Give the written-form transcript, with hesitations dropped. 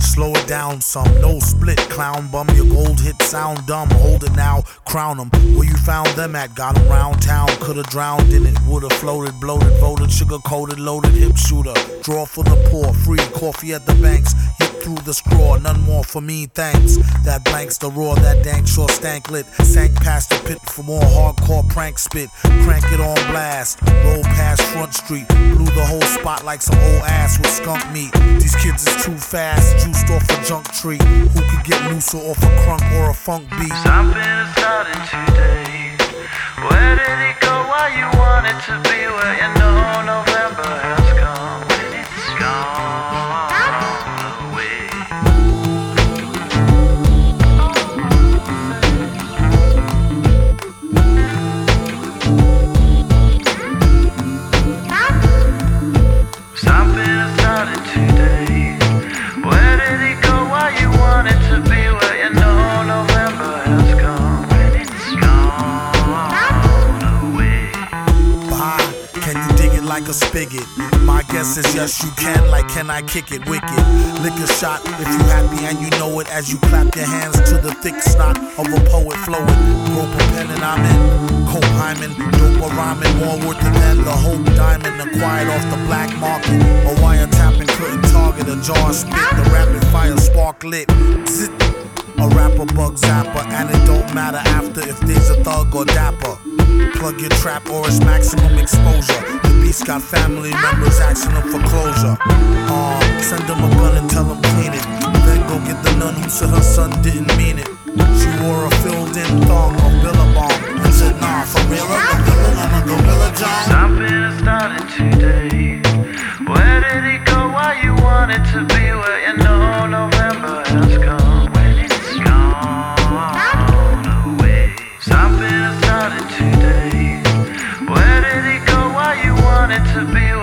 slow it down some. No split, clown bum. Your gold hit sound dumb. Hold it now, crown them. Where you found them at? Got them round town. Could've drowned in it. Would've floated, bloated, voted, sugar coated, loaded, hip shooter. Draw for the poor, free coffee at the banks. Hit through the straw, none more for me, thanks. That blanks the roar, that dank sure stank lit. Sank past the pit for more hardcore prank spit. Crank it on blast, roll past Front Street. Blew the whole spot like some old ass with skunk meat. These kids is too fast, juiced off a junk tree. Who could get looser off a crunk or a funk beat? Something is starting today. Where did it go? Why you want it to be? Where you know November has come. And it's gone away. Something is starting today. Where did it go? Why you want it to be? Where you know November has come. And it's gone away. Bah, can you dig it like a spigot? My guess is yes you can, like can I kick it wicked? Lick a shot if you happy and you know it. As you clap your hands to the thick snot of a poet flowing. Rope a pen and I'm in. Cope hymen, dope or rhyming, more worth than the hope diamond. Acquired off the black market. A wire tapping couldn't target a jar spit. The rapid fire spark lit. Zit. A rapper bug zapper, and it don't matter after if there's a thug or dapper. Plug your trap or it's maximum exposure. The beast got family members asking them for closure. Send them a gun and tell them clean it. Then go get the nun who said her son didn't mean it. She wore a filled-in thong or billabong and said, nah, for real, I'm a villain, I'm a gorilla John. Something is starting today. Where did it go? Why you want it to be? Where you know November has come. When it's gone away. Something is starting today. Where did it go? Why you want it to be?